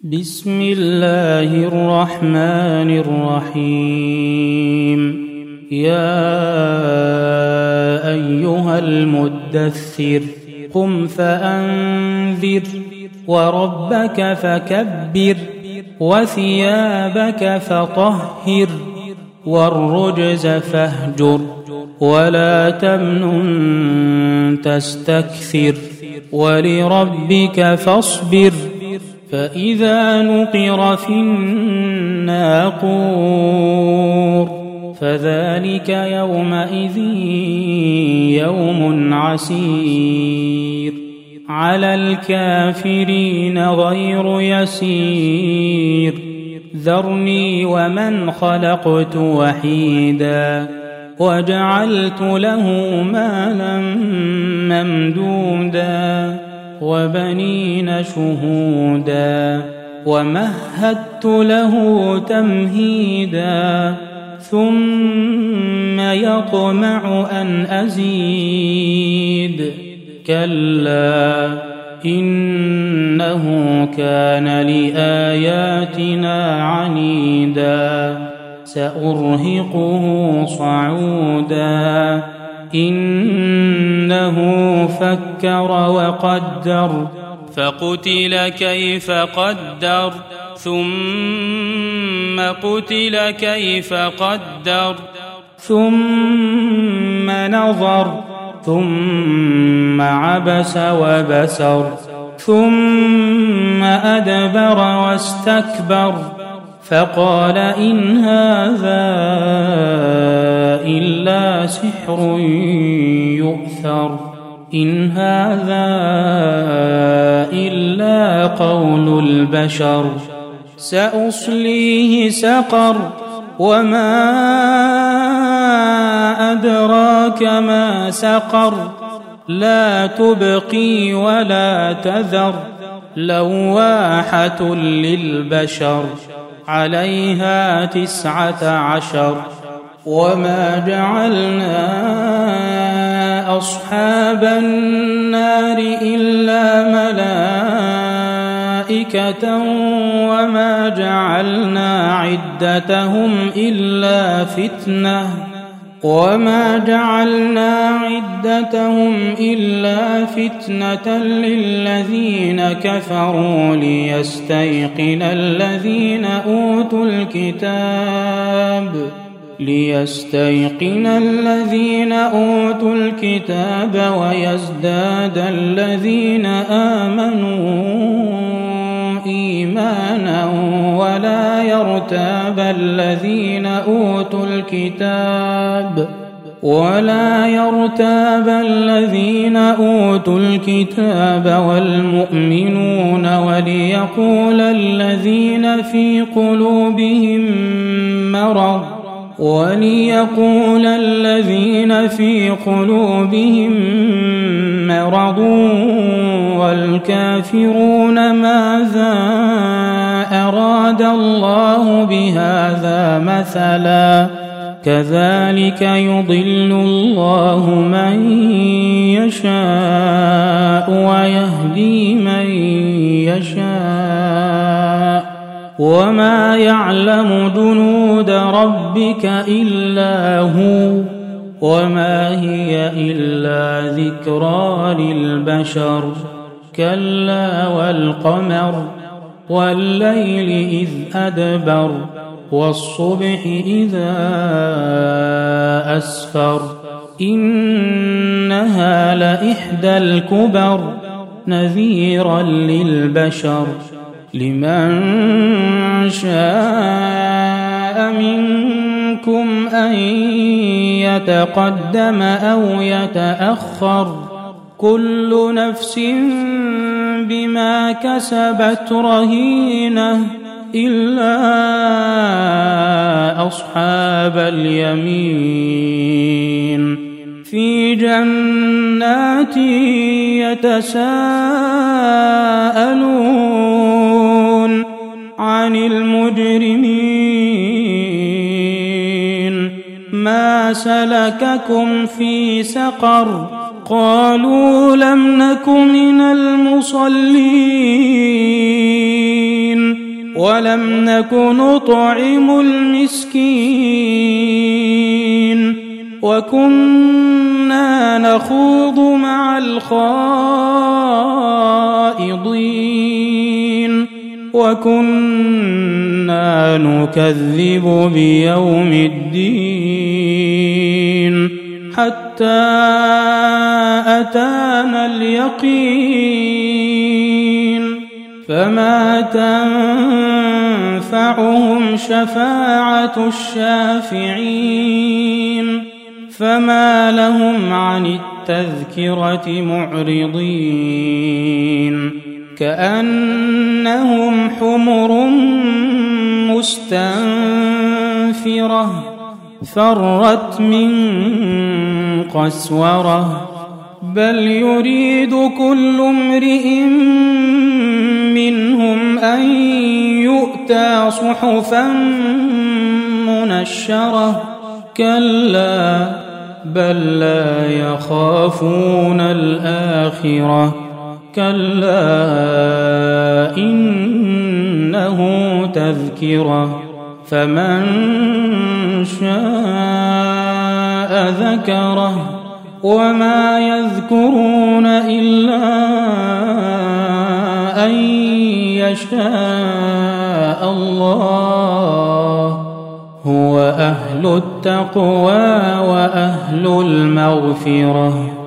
بسم الله الرحمن الرحيم. يا أيها المدثر قم فأنذر وربك فكبر وثيابك فطهر والرجز فاهجر ولا تمنن تستكثر ولربك فاصبر فإذا نقر في الناقور فذلك يومئذ يوم عسير على الكافرين غير يسير. ذرني ومن خلقت وحيدا وجعلت له مالا ممدودا وبنين شهودا ومهدت له تمهيدا ثم يطمع أن أزيد كلا إنه كان لآياتنا عنيدا سأرهقه صعودا إنه فكر وقدر فقتل كيف قدر ثم قتل كيف قدر ثم نظر ثم عبس وبسر ثم أدبر واستكبر فقال إن هذا إلا سحر يؤثر إن هذا إلا قول البشر سأصليه سقر وما أدراك ما سقر لا تبقي ولا تذر لواحة للبشر عليها 19 وما جعلنا أصحاب النار إلا ملائكة وما جعلنا عدتهم إلا فتنة للذين كفروا ليستيقن الذين أوتوا الكتاب ويزداد الذين آمنوا إيمانا ولا يرتاب الذين أوتوا الكتاب والمؤمنون وليقول الذين في قلوبهم مرض والكافرون ماذا أراد الله بهذا مثلا كذلك يضل الله من يشاء ويهدي من يشاء وما يعلم جنود ربك إلا هو وما هي إلا ذكرى للبشر كلا والقمر والليل إذ أدبر والصبح إذا أسفر إنها لإحدى الكبر نذيرا للبشر لمن شاء منكم أن يتقدم أو يتأخر كل نفس بما كسبت رهينة إلا أصحاب اليمين في جنات يتساءلون عن المجرمين ما سلككم في سقر قالوا لم نك من المصلين ولم نك نطعم المسكين وكنا نخوض مع الخائضين وكنا نكذب بيوم الدين حتى أتانا اليقين فما تنفعهم شفاعة الشافعين فما لهم عن التذكرة معرضين كأنهم حمر مستنفرة فرت من قسورة بل يريد كل امرئ منهم أن يؤتى صحفا منشرة كلا بل لا يخافون الآخرة كلا إنه تذكرة فمن شاء ذكره وما يذكرون إلا أن يشاء الله هو أهل التقوى وأهل المغفرة.